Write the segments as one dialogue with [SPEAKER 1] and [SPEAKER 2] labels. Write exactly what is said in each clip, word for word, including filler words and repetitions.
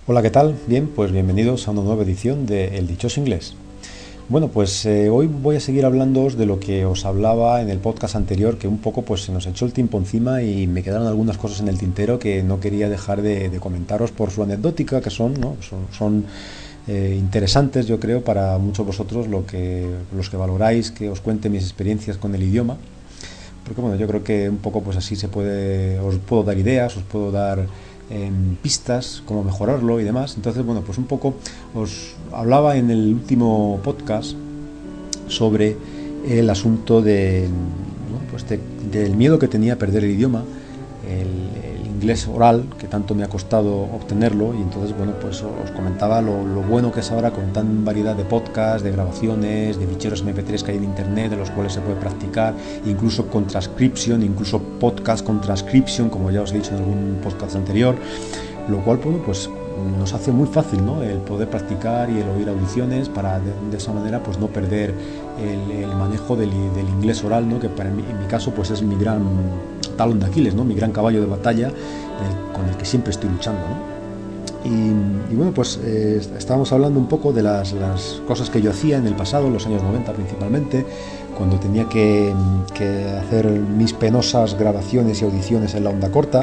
[SPEAKER 1] Hola, ¿qué tal? Bien, pues bienvenidos a una nueva edición de El Dichoso Inglés. Bueno, pues eh, hoy voy a seguir hablándoos de lo que os hablaba en el podcast anterior, que un poco pues se nos echó el tiempo encima y me quedaron algunas cosas en el tintero que no quería dejar de, de comentaros por su anecdótica, que son, ¿no? Son, son eh, interesantes, yo creo, para muchos de vosotros, lo que, los que valoráis que os cuente mis experiencias con el idioma. Porque bueno, yo creo que un poco pues así se puede, os puedo dar ideas, os puedo dar eh, pistas, cómo mejorarlo y demás. Entonces, bueno, pues un poco os hablaba en el último podcast sobre el asunto de, ¿no? pues de, del miedo que tenía a perder el idioma, el, el inglés oral, que tanto me ha costado obtenerlo, y entonces, bueno, pues os comentaba lo, lo bueno que es ahora con tan variedad de podcasts, de grabaciones, de ficheros eme pe tres que hay en internet, de los cuales se puede practicar, incluso con transcripción, incluso podcast con transcripción, como ya os he dicho en algún podcast anterior, lo cual, bueno, pues nos hace muy fácil, ¿no?, el poder practicar y el oír audiciones para de, de esa manera pues no perder el, el manejo del, del inglés oral, ¿no?, que para mí, en mi caso pues es mi gran talón de Aquiles, ¿no?, mi gran caballo de batalla el, con el que siempre estoy luchando, ¿no? y, y bueno, pues eh, estábamos hablando un poco de las, las cosas que yo hacía en el pasado, en los años noventa principalmente, cuando tenía que, que hacer mis penosas grabaciones y audiciones en la onda corta.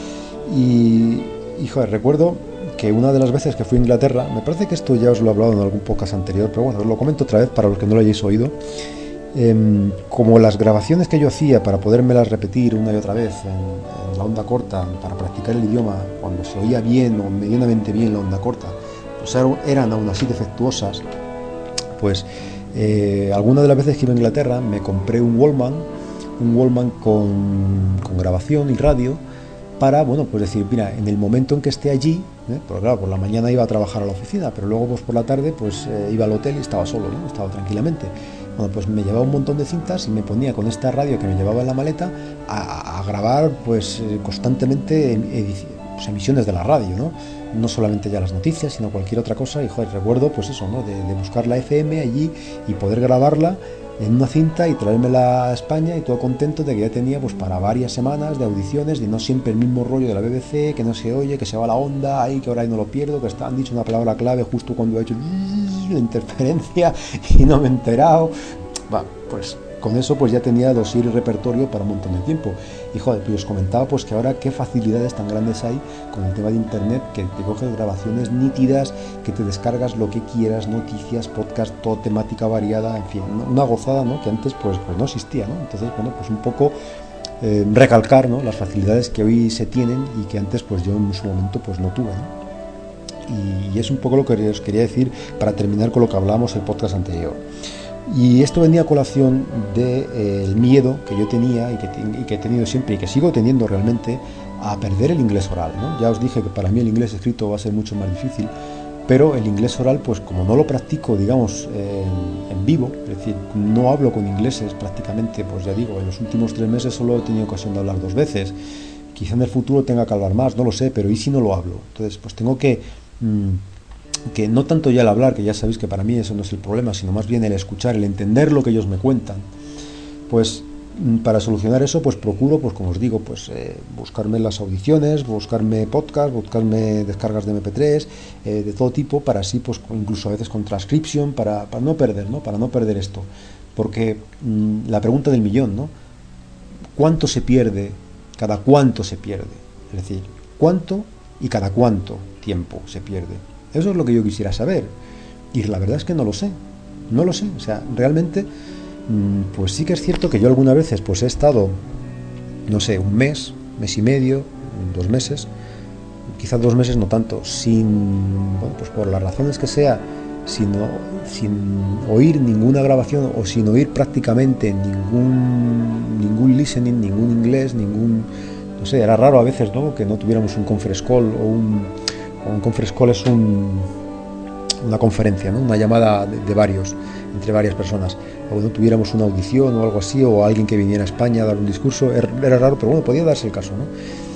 [SPEAKER 1] Y, y joder, recuerdo que una de las veces que fui a Inglaterra, me parece que esto ya os lo he hablado en algún podcast anterior, pero bueno, os lo comento otra vez para los que no lo hayáis oído. Eh, como las grabaciones que yo hacía para podérmelas repetir una y otra vez en, en la onda corta, para practicar el idioma, cuando se oía bien o medianamente bien la onda corta, pues eran aún así defectuosas, pues eh, alguna de las veces que iba a Inglaterra me compré un Walkman, un Walkman con, con grabación y radio, para, bueno, pues decir, mira, en el momento en que esté allí, ¿eh? Porque claro, por la mañana iba a trabajar a la oficina, pero luego pues por la tarde pues eh, iba al hotel y estaba solo, ¿no? Estaba tranquilamente. Bueno, pues me llevaba un montón de cintas y me ponía con esta radio que me llevaba en la maleta a, a grabar pues eh, constantemente pues, emisiones de la radio, ¿no? No solamente ya las noticias, sino cualquier otra cosa. Y joder, recuerdo pues eso, ¿no?, de, de buscar la efe eme allí y poder grabarla en una cinta y traérmela a España, y todo contento de que ya tenía pues para varias semanas de audiciones, de no siempre el mismo rollo de la be be ce, que no se oye, que se va la onda, ahí que ahora ahí no lo pierdo, que está, han dicho una palabra clave justo cuando he hecho la interferencia y no me he enterado. Va, pues con eso pues ya tenía dossier y repertorio para un montón de tiempo. Y joder, pues os comentaba pues que ahora qué facilidades tan grandes hay con el tema de internet, que te coges grabaciones nítidas, que te descargas lo que quieras, noticias, podcast, toda temática variada, en fin, una gozada, ¿no?, que antes pues, pues no existía, ¿no? Entonces, bueno, pues un poco eh, recalcar, ¿no?, las facilidades que hoy se tienen y que antes pues yo en su momento pues no tuve, ¿no? Y, y es un poco lo que os quería decir para terminar con lo que hablábamos en el podcast anterior. Y esto venía a colación del de, eh, miedo que yo tenía y que, y que he tenido siempre y que sigo teniendo realmente a perder el inglés oral, ¿no? Ya os dije que para mí el inglés escrito va a ser mucho más difícil, pero el inglés oral, pues como no lo practico, digamos, eh, en vivo, es decir, no hablo con ingleses prácticamente, pues ya digo, en los últimos tres meses solo he tenido ocasión de hablar dos veces. Quizá en el futuro tenga que hablar más, no lo sé, pero ¿y si no lo hablo? Entonces, pues tengo que... Mmm, que no tanto ya el hablar, que ya sabéis que para mí eso no es el problema, sino más bien el escuchar, el entender lo que ellos me cuentan. Pues para solucionar eso, pues procuro, pues como os digo, pues eh, buscarme las audiciones, buscarme podcasts, buscarme descargas de eme pe tres, eh, de todo tipo, para así, pues incluso a veces con transcripción, para, para no perder, ¿no? Para no perder esto. Porque mmm, la pregunta del millón, ¿no? ¿Cuánto se pierde? ¿Cada cuánto se pierde? Es decir, ¿cuánto y cada cuánto tiempo se pierde? Eso es lo que yo quisiera saber, y la verdad es que no lo sé, no lo sé, o sea, realmente, pues sí que es cierto que yo algunas veces pues he estado, no sé, un mes, mes y medio, dos meses, quizás dos meses no tanto, sin, bueno, pues por las razones que sea, sin, sin oír ninguna grabación o sin oír prácticamente ningún, ningún listening, ningún inglés, ningún, no sé, era raro a veces, ¿no?, que no tuviéramos un conference call o un... Un conference call es un, una conferencia, ¿no?, una llamada de, de varios, entre varias personas, o no tuviéramos una audición o algo así, o alguien que viniera a España a dar un discurso. Era, era raro, pero bueno, podía darse el caso, ¿no?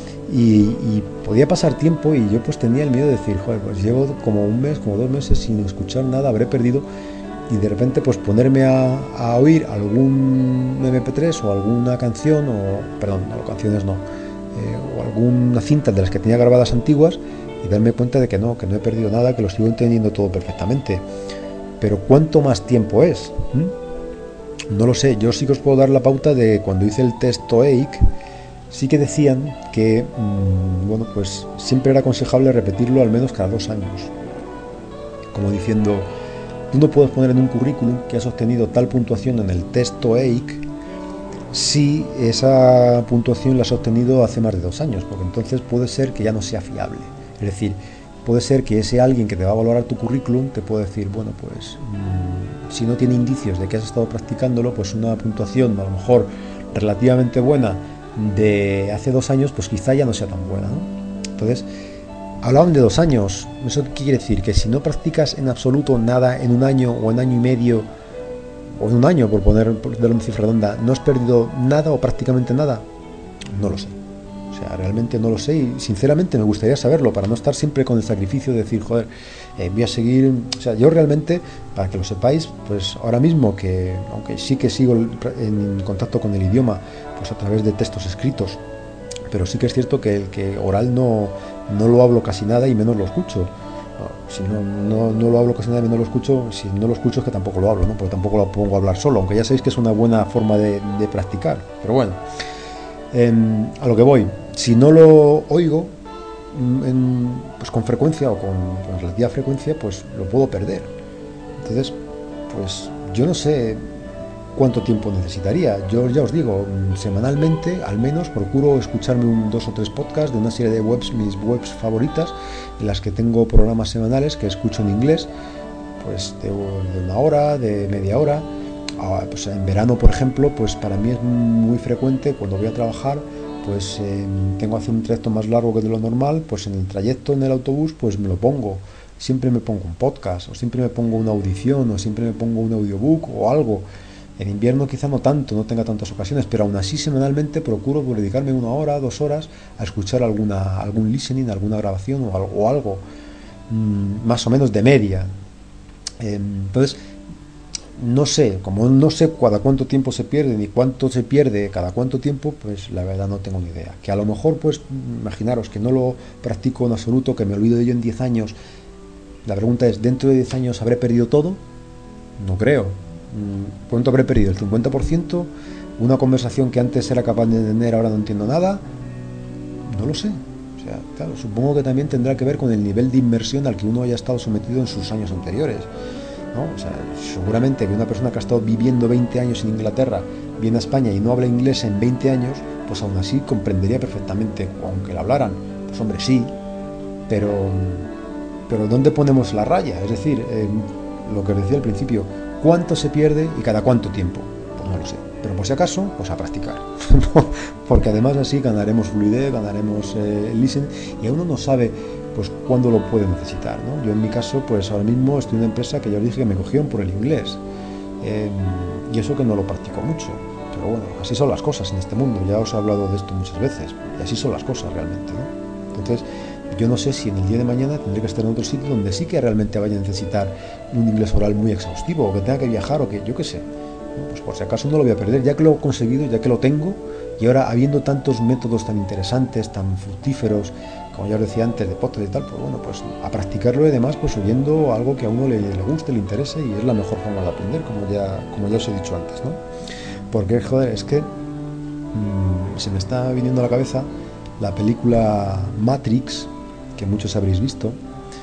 [SPEAKER 1] Y, y podía pasar tiempo y yo pues tenía el miedo de decir, joder, pues llevo como un mes, como dos meses sin escuchar nada, habré perdido, y de repente pues ponerme a, a oír algún eme pe tres o alguna canción, o perdón, no, canciones no, eh, o alguna cinta de las que tenía grabadas antiguas, y darme cuenta de que no, que no he perdido nada, que lo sigo entendiendo todo perfectamente. Pero ¿cuánto más tiempo es? ¿Mm? No lo sé. Yo sí que os puedo dar la pauta de cuando hice el test TOEIC, sí que decían que, mmm, bueno, pues siempre era aconsejable repetirlo al menos cada dos años. Como diciendo, tú no puedes poner en un currículum que has obtenido tal puntuación en el test TOEIC si esa puntuación la has obtenido hace más de dos años, porque entonces puede ser que ya no sea fiable. Es decir, puede ser que ese alguien que te va a valorar tu currículum te puede decir, bueno, pues mmm, si no tiene indicios de que has estado practicándolo, pues una puntuación a lo mejor relativamente buena de hace dos años, pues quizá ya no sea tan buena, ¿no? Entonces, hablaban de dos años. ¿Eso qué quiere decir? Que si no practicas en absoluto nada en un año o en año y medio, o en un año, por poner por darle una cifra redonda, ¿no has perdido nada o prácticamente nada? No lo sé. O sea, realmente no lo sé y sinceramente me gustaría saberlo para no estar siempre con el sacrificio de decir, joder, eh, voy a seguir... O sea, yo realmente, para que lo sepáis, pues ahora mismo que, aunque sí que sigo en contacto con el idioma, pues a través de textos escritos, pero sí que es cierto que el que oral no, no lo hablo casi nada y menos lo escucho. Si no, no, no lo hablo casi nada y menos lo escucho, si no lo escucho es que tampoco lo hablo, ¿no? Porque tampoco lo pongo a hablar solo, aunque ya sabéis que es una buena forma de, de practicar. Pero bueno, eh, a lo que voy, si no lo oigo en, pues con frecuencia o con, con relativa frecuencia, pues lo puedo perder. Entonces, pues yo no sé cuánto tiempo necesitaría. Yo ya os digo, semanalmente al menos procuro escucharme un dos o tres podcasts de una serie de webs, mis webs favoritas, en las que tengo programas semanales que escucho en inglés, pues de, de una hora, de media hora. Ah, pues en verano, por ejemplo, pues para mí es muy frecuente cuando voy a trabajar, pues eh, tengo que hacer un trayecto más largo que de lo normal, pues en el trayecto en el autobús pues me lo pongo. Siempre me pongo un podcast, o siempre me pongo una audición, o siempre me pongo un audiobook o algo. En invierno quizá no tanto, no tenga tantas ocasiones, pero aún así semanalmente procuro dedicarme una hora, dos horas a escuchar alguna, algún listening, alguna grabación o algo, o algo mmm, más o menos de media. Eh, entonces, no sé, como no sé cada cuánto tiempo se pierde ni cuánto se pierde cada cuánto tiempo, pues la verdad no tengo ni idea. Que a lo mejor, pues, imaginaros que no lo practico en absoluto, que me olvido de ello en diez años. La pregunta es, ¿dentro de diez años habré perdido todo? No creo. ¿Cuánto habré perdido? ¿El cincuenta por ciento? ¿Una conversación que antes era capaz de entender ahora no entiendo nada? No lo sé. O sea, claro, supongo que también tendrá que ver con el nivel de inmersión al que uno haya estado sometido en sus años anteriores, ¿no? O sea, seguramente que una persona que ha estado viviendo veinte años en Inglaterra viene a España y no habla inglés en veinte años, pues aún así comprendería perfectamente, aunque la hablaran. Pues hombre, sí, pero, pero ¿dónde ponemos la raya? Es decir, eh, lo que os decía al principio, ¿cuánto se pierde y cada cuánto tiempo? Pues no lo sé. Pero por si acaso, pues a practicar. Porque además así ganaremos fluidez, ganaremos eh, listen, y uno no sabe pues cuándo lo puede necesitar, ¿no? Yo en mi caso, pues ahora mismo estoy en una empresa que ya os dije que me cogieron por el inglés. Eh, y eso que no lo practico mucho. Pero bueno, así son las cosas en este mundo. Ya os he hablado de esto muchas veces. Y así son las cosas realmente, ¿no? Entonces, yo no sé si en el día de mañana tendré que estar en otro sitio donde sí que realmente vaya a necesitar un inglés oral muy exhaustivo, o que tenga que viajar, o que yo qué sé. Pues por si acaso no lo voy a perder, ya que lo he conseguido, ya que lo tengo, y ahora habiendo tantos métodos tan interesantes, tan fructíferos, como ya os decía antes, de podcast y tal, pues bueno, pues a practicarlo y demás, pues oyendo algo que a uno le, le guste, le interese, y es la mejor forma de aprender, como ya, como ya os he dicho antes, ¿no? Porque, joder, es que mmm, se me está viniendo a la cabeza la película Matrix, que muchos habréis visto.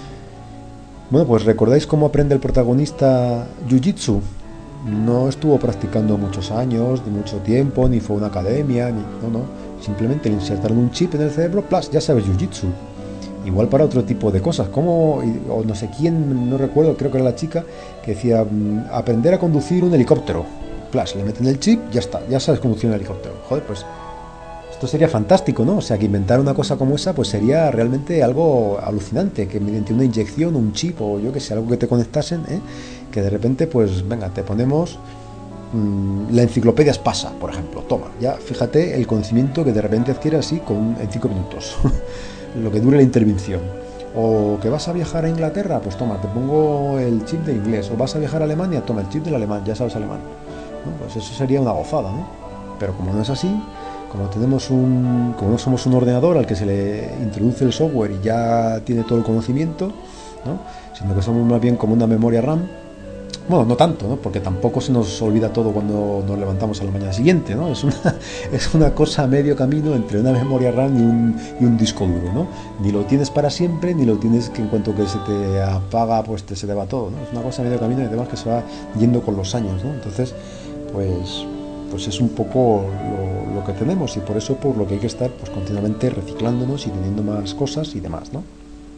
[SPEAKER 1] Bueno, pues ¿recordáis cómo aprende el protagonista Jiu-Jitsu? No estuvo practicando muchos años, ni mucho tiempo, ni fue a una academia, ni, no, no. Simplemente le insertaron un chip en el cerebro, plus, ya sabes Jiu-Jitsu. Igual para otro tipo de cosas, como, o no sé quién, no recuerdo, creo que era la chica, que decía, aprender a conducir un helicóptero. Plus, le meten el chip, ya está, ya sabes conducir un helicóptero. Joder, pues esto sería fantástico, ¿no? O sea, que inventar una cosa como esa, pues sería realmente algo alucinante, que mediante una inyección, un chip, o yo que sé, algo que te conectasen, ¿eh? Que de repente, pues, venga, te ponemos mmm, la enciclopedia Espasa, por ejemplo, toma, ya, fíjate el conocimiento que de repente adquieres así con, en cinco minutos, lo que dure la intervención. O que vas a viajar a Inglaterra, pues toma, te pongo el chip de inglés. O vas a viajar a Alemania, toma el chip del alemán, ya sabes alemán, ¿no? Pues eso sería una gozada, ¿no? Pero como no es así, como tenemos un, como no somos un ordenador al que se le introduce el software y ya tiene todo el conocimiento, ¿no? Sino que somos más bien como una memoria RAM. Bueno, no tanto, ¿no? Porque tampoco se nos olvida todo cuando nos levantamos a la mañana siguiente, ¿no? Es una, es una cosa a medio camino entre una memoria RAM y un, y un disco duro, ¿no? Ni lo tienes para siempre, ni lo tienes que en cuanto que se te apaga, pues te, se te va todo, ¿no? Es una cosa a medio camino y además que se va yendo con los años, ¿no? Entonces, pues, pues es un poco lo, lo que tenemos y por eso por lo que hay que estar pues continuamente reciclándonos y teniendo más cosas y demás, ¿no?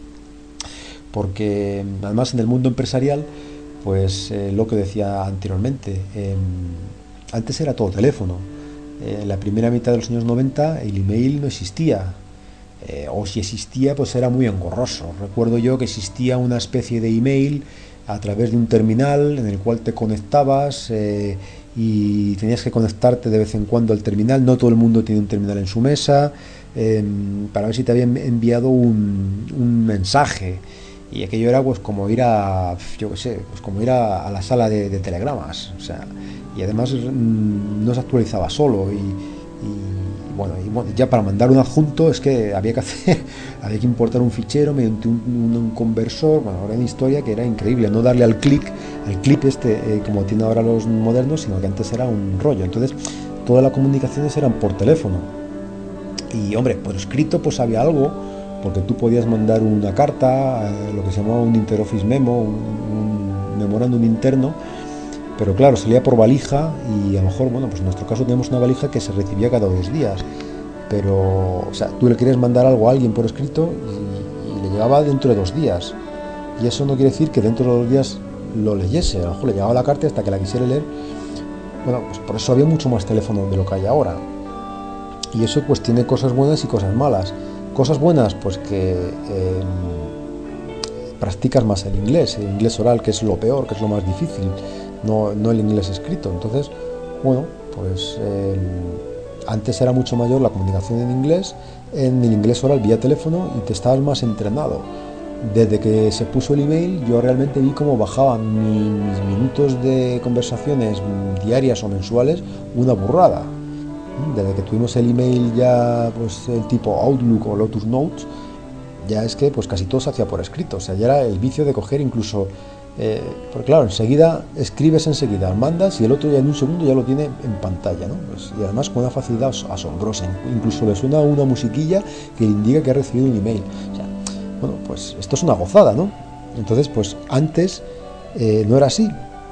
[SPEAKER 1] Porque además en el mundo empresarial, pues eh, lo que decía anteriormente, eh, antes era todo teléfono. En eh, la primera mitad de los años noventa el email no existía, eh, o si existía pues era muy engorroso. Recuerdo yo que existía una especie de email a través de un terminal en el cual te conectabas eh, y tenías que conectarte de vez en cuando al terminal. No todo el mundo tiene un terminal en su mesa, eh, para ver si te habían enviado un, un mensaje. Y aquello era pues como ir a, yo qué sé, pues como ir a, a la sala de, de telegramas, o sea, y además mmm, no se actualizaba solo y, y bueno, y bueno, ya para mandar un adjunto es que había que hacer, había que importar un fichero mediante un, un, un conversor, bueno, ahora en historia que era increíble, no darle al clic, al clip este eh, como tiene ahora los modernos, sino que antes era un rollo. Entonces todas las comunicaciones eran por teléfono y hombre, por escrito pues había algo, porque tú podías mandar una carta, eh, lo que se llamaba un interoffice memo, un, un memorándum interno, pero claro, salía por valija y a lo mejor, bueno, pues en nuestro caso tenemos una valija que se recibía cada dos días, pero, o sea, tú le querías mandar algo a alguien por escrito y, y le llegaba dentro de dos días, y eso no quiere decir que dentro de dos días lo leyese, a lo mejor le llegaba la carta hasta que la quisiera leer. Bueno, pues por eso había mucho más teléfono de lo que hay ahora, y eso pues tiene cosas buenas y cosas malas. Cosas buenas, pues que eh, practicas más el inglés, el inglés oral, que es lo peor, que es lo más difícil, no, no el inglés escrito. Entonces, bueno, pues eh, antes era mucho mayor la comunicación en inglés, en el inglés oral vía teléfono y te estabas más entrenado. Desde que se puso el email, yo realmente vi cómo bajaban mis minutos de conversaciones diarias o mensuales una burrada. Desde que tuvimos el email ya, pues el tipo Outlook o Lotus Notes, ya es que pues casi todo se hacía por escrito, o sea, ya era el vicio de coger incluso, eh, porque claro, enseguida escribes enseguida, mandas y el otro ya en un segundo ya lo tiene en pantalla, ¿no? Pues, y además con una facilidad asombrosa, incluso le suena una musiquilla que le indica que ha recibido un email, o sea, bueno, pues esto es una gozada, ¿no? Entonces, pues antes eh, no era así.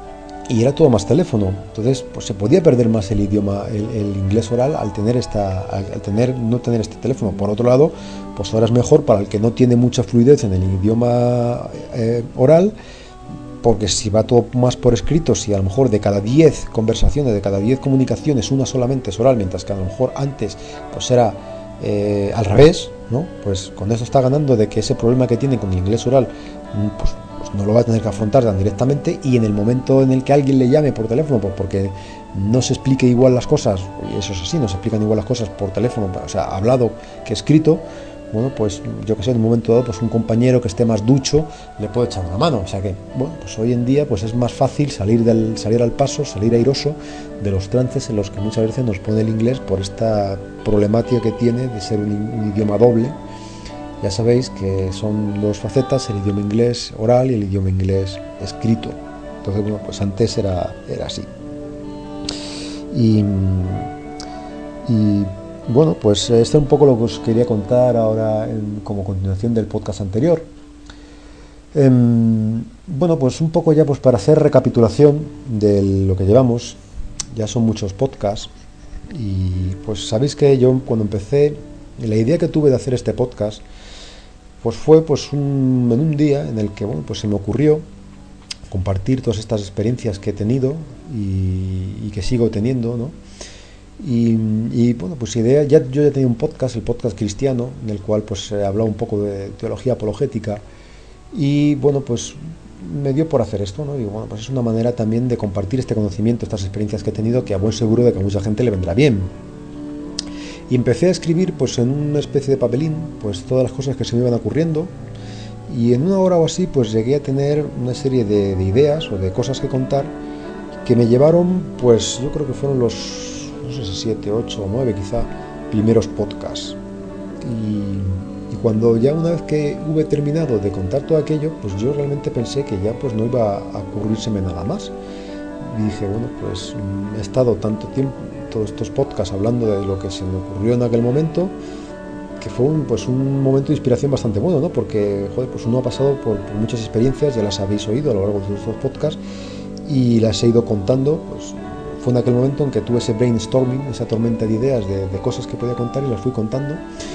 [SPEAKER 1] Y era todo más teléfono, entonces pues se podía perder más el idioma, el, el inglés oral al tener esta, al, al tener no tener este teléfono. Por otro lado, pues ahora es mejor para el que no tiene mucha fluidez en el idioma eh, oral, porque si va todo más por escrito, si a lo mejor de cada diez conversaciones, de cada diez comunicaciones, una solamente es oral, mientras que a lo mejor antes pues era eh, al revés, ¿no? Pues con eso está ganando de que ese problema que tiene con el inglés oral, pues no lo va a tener que afrontar tan directamente, y en el momento en el que alguien le llame por teléfono, pues porque no se explique igual las cosas, y eso es así, no se explican igual las cosas por teléfono, o sea, hablado que escrito, bueno, pues yo que sé, en un momento dado, pues un compañero que esté más ducho le puede echar una mano, o sea que, bueno, pues hoy en día pues es más fácil salir del salir al paso, salir airoso de los trances en los que muchas veces nos pone el inglés por esta problemática que tiene de ser un, un idioma doble. Ya sabéis que son dos facetas, el idioma inglés oral y el idioma inglés escrito. Entonces, bueno, pues antes era, era así. Y, y bueno, pues esto es un poco lo que os quería contar ahora en, como continuación del podcast anterior. Eh, bueno, pues un poco ya pues para hacer recapitulación de lo que llevamos. Ya son muchos podcasts. Y pues sabéis que yo cuando empecé, la idea que tuve de hacer este podcast, pues fue pues un, en un día en el que bueno, pues se me ocurrió compartir todas estas experiencias que he tenido y, y que sigo teniendo, ¿no? Y, y bueno, pues idea, ya, yo ya tenía un podcast, el podcast cristiano, en el cual pues he hablado un poco de teología apologética, y bueno, pues me dio por hacer esto, ¿no? Y bueno, pues es una manera también de compartir este conocimiento, estas experiencias que he tenido, que a buen seguro de que a mucha gente le vendrá bien. Y empecé a escribir pues en una especie de papelín pues todas las cosas que se me iban ocurriendo, y en una hora o así pues llegué a tener una serie de, de ideas o de cosas que contar que me llevaron, pues yo creo que fueron los, no sé si siete, ocho o nueve quizá, primeros podcasts. Y, y cuando ya una vez que hube terminado de contar todo aquello, pues yo realmente pensé que ya pues no iba a ocurrírseme nada más. Y dije, bueno, pues he estado tanto tiempo, todos estos podcasts hablando de lo que se me ocurrió en aquel momento, que fue un, pues un momento de inspiración bastante bueno, ¿no? Porque, joder, pues uno ha pasado por, por muchas experiencias, ya las habéis oído a lo largo de estos podcasts, y las he ido contando, pues fue en aquel momento en que tuve ese brainstorming, esa tormenta de ideas de, de cosas que podía contar y las fui contando.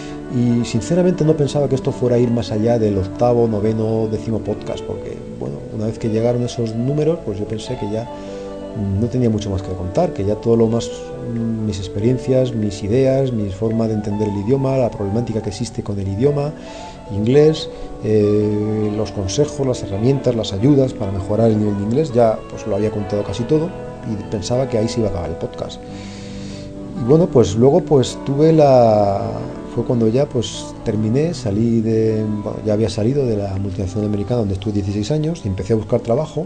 [SPEAKER 1] Y sinceramente no pensaba que esto fuera a ir más allá del octavo, noveno, décimo podcast, porque, bueno, una vez que llegaron esos números, pues yo pensé que ya no tenía mucho más que contar, que ya todo lo más, mis experiencias, mis ideas, mi forma de entender el idioma, la problemática que existe con el idioma inglés, eh, los consejos, las herramientas, las ayudas para mejorar el nivel de inglés, ya pues lo había contado casi todo y pensaba que ahí se iba a acabar el podcast. Y bueno, pues luego pues tuve la... fue cuando ya pues terminé, salí de... bueno, ya había salido de la multinacional americana donde estuve dieciséis años y empecé a buscar trabajo.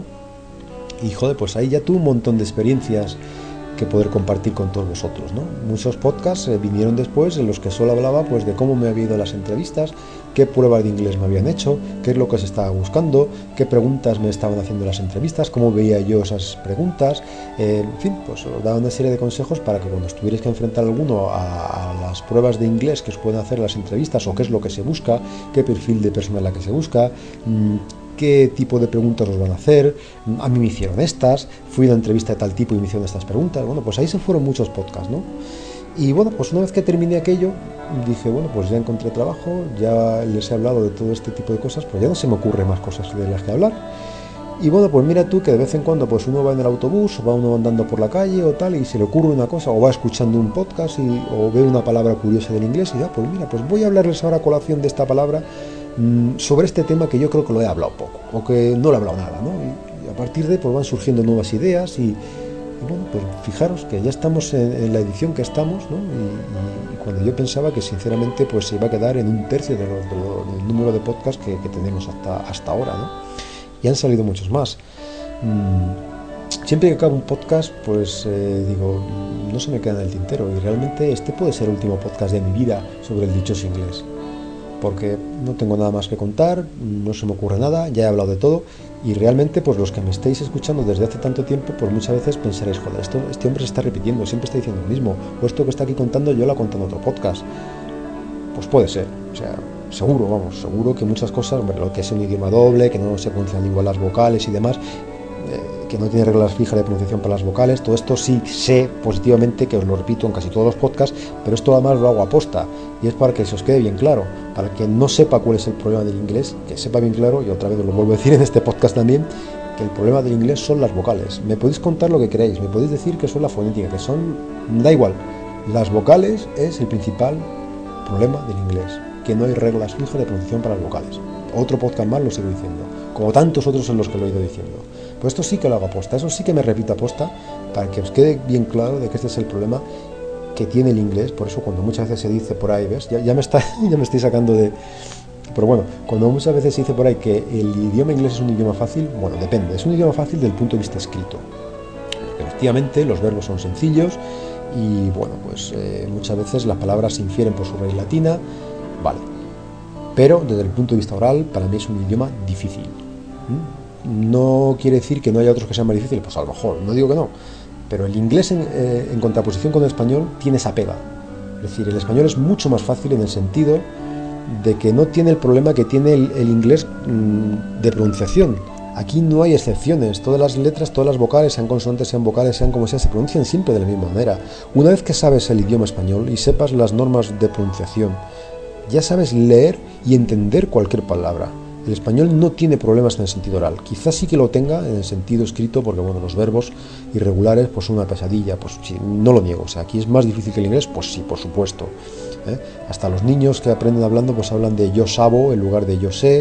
[SPEAKER 1] Y joder, pues ahí ya tuve un montón de experiencias que poder compartir con todos vosotros, ¿no? Muchos podcasts eh, vinieron después en los que solo hablaba pues de cómo me había ido a las entrevistas, qué pruebas de inglés me habían hecho, qué es lo que se estaba buscando, qué preguntas me estaban haciendo las entrevistas, cómo veía yo esas preguntas, eh, en fin, pues os daba una serie de consejos para que cuando estuvierais que enfrentar alguno a, a las pruebas de inglés que os pueden hacer las entrevistas o qué es lo que se busca, qué perfil de persona es la que se busca, mmm, qué tipo de preguntas os van a hacer, a mí me hicieron estas, fui a una entrevista de tal tipo y me hicieron estas preguntas, bueno, pues ahí se fueron muchos podcasts, ¿no? Y bueno, pues una vez que terminé aquello, dije, bueno, pues ya encontré trabajo, ya les he hablado de todo este tipo de cosas, pues ya no se me ocurre más cosas de las que hablar. Y bueno, pues mira tú que de vez en cuando pues uno va en el autobús, o va uno andando por la calle o tal, y se le ocurre una cosa, o va escuchando un podcast y, o ve una palabra curiosa del inglés y ya, pues mira, pues voy a hablarles ahora a colación de esta palabra sobre este tema que yo creo que lo he hablado poco o que no lo he hablado nada, ¿no? Y, y a partir de ahí pues van surgiendo nuevas ideas y, y bueno, pues fijaros que ya estamos en, en la edición que estamos, ¿no? Y, y, y cuando yo pensaba que sinceramente pues se iba a quedar en un tercio de lo, de lo, del número de podcasts que, que tenemos hasta, hasta ahora, ¿no? Y han salido muchos más. Mm, siempre que acabo un podcast pues eh, digo, no se me queda en el tintero y realmente este puede ser el último podcast de mi vida sobre el dichoso inglés, porque no tengo nada más que contar, no se me ocurre nada, ya he hablado de todo y realmente pues los que me estáis escuchando desde hace tanto tiempo pues muchas veces pensaréis, joder, esto, este hombre se está repitiendo, siempre está diciendo lo mismo, o esto que está aquí contando yo lo he contado en otro podcast. Pues puede ser, o sea, seguro, vamos, seguro que muchas cosas, hombre, lo que es un idioma doble, que no se pronuncian igual las vocales y demás, eh, que no tiene reglas fijas de pronunciación para las vocales, todo esto sí sé positivamente, que os lo repito en casi todos los podcasts, pero esto además lo hago aposta y es para que se os quede bien claro, para que no sepa cuál es el problema del inglés, que sepa bien claro, y otra vez os lo vuelvo a decir en este podcast también, que el problema del inglés son las vocales. Me podéis contar lo que queráis, me podéis decir que son la fonética, que son, da igual, las vocales es el principal problema del inglés, que no hay reglas fijas de pronunciación para las vocales. Otro podcast más lo sigo diciendo, como tantos otros en los que lo he ido diciendo. Pues esto sí que lo hago aposta, eso sí que me repito aposta, para que os quede bien claro de que este es el problema que tiene el inglés. Por eso cuando muchas veces se dice por ahí, ¿ves? Ya, ya, me, está, ya me estoy sacando de... Pero bueno, cuando muchas veces se dice por ahí que el idioma inglés es un idioma fácil, bueno, depende, es un idioma fácil desde el punto de vista escrito. Porque efectivamente los verbos son sencillos y bueno, pues eh, muchas veces las palabras se infieren por su raíz latina, vale. Pero desde el punto de vista oral, para mí es un idioma difícil. ¿Mm? No quiere decir que no haya otros que sean más difíciles, pues a lo mejor, no digo que no, pero el inglés en, eh, en contraposición con el español tiene esa pega. Es decir, el español es mucho más fácil en el sentido de que no tiene el problema que tiene el, el inglés mmm, de pronunciación. Aquí no hay excepciones, todas las letras, todas las vocales, sean consonantes, sean vocales, sean como sea, se pronuncian siempre de la misma manera. Una vez que sabes el idioma español y sepas las normas de pronunciación, ya sabes leer y entender cualquier palabra. El español no tiene problemas en el sentido oral, quizás sí que lo tenga en el sentido escrito, porque bueno, los verbos irregulares pues son una pesadilla, pues sí, no lo niego, o sea, aquí es más difícil que el inglés, pues sí, por supuesto. ¿Eh? Hasta los niños que aprenden hablando pues hablan de yo sabo en lugar de yo sé,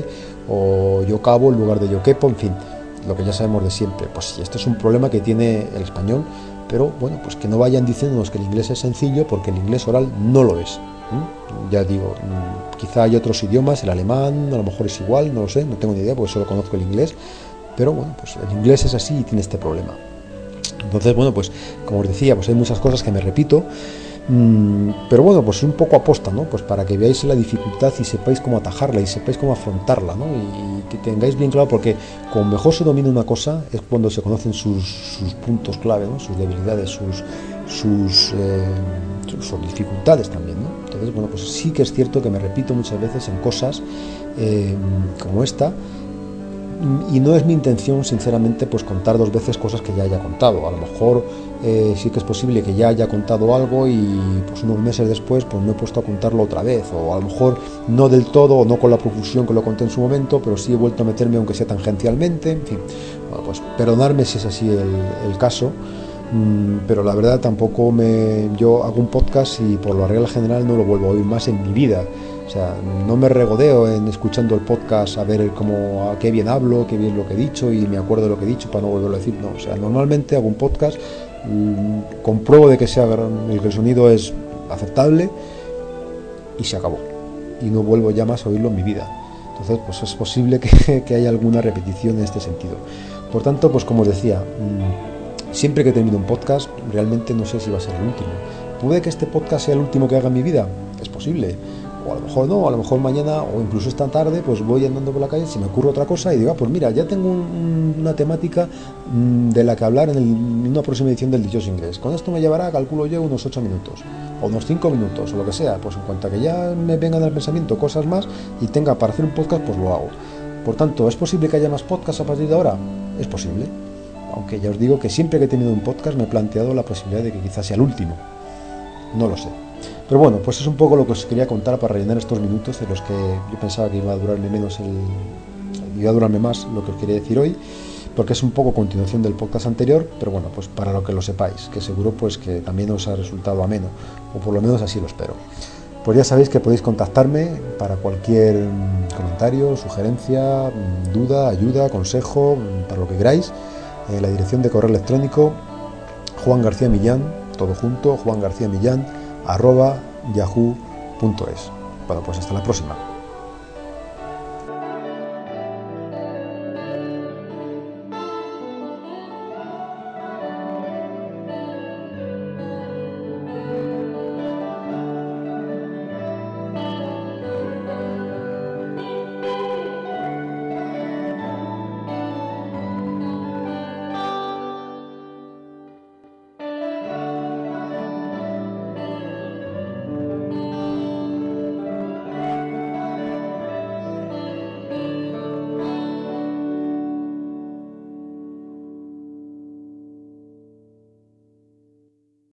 [SPEAKER 1] o yo cabo en lugar de yo quepo, en fin, lo que ya sabemos de siempre. Pues sí, este es un problema que tiene el español, pero bueno, pues que no vayan diciéndonos que el inglés es sencillo, porque el inglés oral no lo es. ¿Mm? Ya digo, quizá hay otros idiomas, el alemán a lo mejor es igual, no lo sé, no tengo ni idea porque solo conozco el inglés, pero bueno, pues el inglés es así y tiene este problema. Entonces, bueno, pues como os decía, pues hay muchas cosas que me repito, Mm, pero bueno, pues un poco aposta, ¿no? Pues para que veáis la dificultad y sepáis cómo atajarla y sepáis cómo afrontarla, ¿no? Y, y que tengáis bien claro, porque como mejor se domina una cosa es cuando se conocen sus, sus puntos clave, ¿no? Sus debilidades, sus, sus, eh, sus, sus dificultades también, ¿no? Entonces, bueno, pues sí que es cierto que me repito muchas veces en cosas eh, como esta. Y no es mi intención, sinceramente, pues contar dos veces cosas que ya haya contado. A lo mejor eh, sí que es posible que ya haya contado algo y pues unos meses después pues me he puesto a contarlo otra vez. O a lo mejor no del todo, o no con la profusión que lo conté en su momento, pero sí he vuelto a meterme aunque sea tangencialmente. En fin, bueno, pues perdonadme si es así el, el caso. Mm, pero la verdad tampoco me... Yo hago un podcast y por lo regla general no lo vuelvo a oír más en mi vida. O sea, no me regodeo en escuchando el podcast a ver cómo, a qué bien hablo, qué bien lo que he dicho y me acuerdo de lo que he dicho para no volverlo a decir. No, o sea, normalmente hago un podcast, mmm, compruebo de que, sea, el, que el sonido es aceptable y se acabó. Y no vuelvo ya más a oírlo en mi vida. Entonces, pues es posible que, que haya alguna repetición en este sentido. Por tanto, pues como os decía, mmm, siempre que termino un podcast, realmente no sé si va a ser el último. ¿Puede que este podcast sea el último que haga en mi vida? Es posible. O a lo mejor no, a lo mejor mañana o incluso esta tarde pues voy andando por la calle, si me ocurre otra cosa y digo, ah, pues mira, ya tengo un, una temática mmm, de la que hablar en, el, en una próxima edición del Dichoso Inglés. Con esto me llevará, calculo yo, unos ocho minutos o unos cinco minutos o lo que sea. Pues en cuanto a que ya me vengan al pensamiento cosas más y tenga para hacer un podcast, pues lo hago. Por tanto, ¿es posible que haya más podcasts a partir de ahora? Es posible. Aunque ya os digo que siempre que he tenido un podcast me he planteado la posibilidad de que quizás sea el último. No lo sé. Pero bueno, pues es un poco lo que os quería contar para rellenar estos minutos de los que yo pensaba que iba a durarme menos el, iba a durarme más lo que os quería decir hoy, porque es un poco continuación del podcast anterior, pero bueno, pues para lo que lo sepáis, que seguro pues que también os ha resultado ameno, o por lo menos así lo espero. Pues ya sabéis que podéis contactarme para cualquier comentario, sugerencia, duda, ayuda, consejo, para lo que queráis. En la dirección de correo electrónico Juan García Millán, todo junto, Juan García Millán arroba yahoo punto es. Bueno, pues hasta la próxima.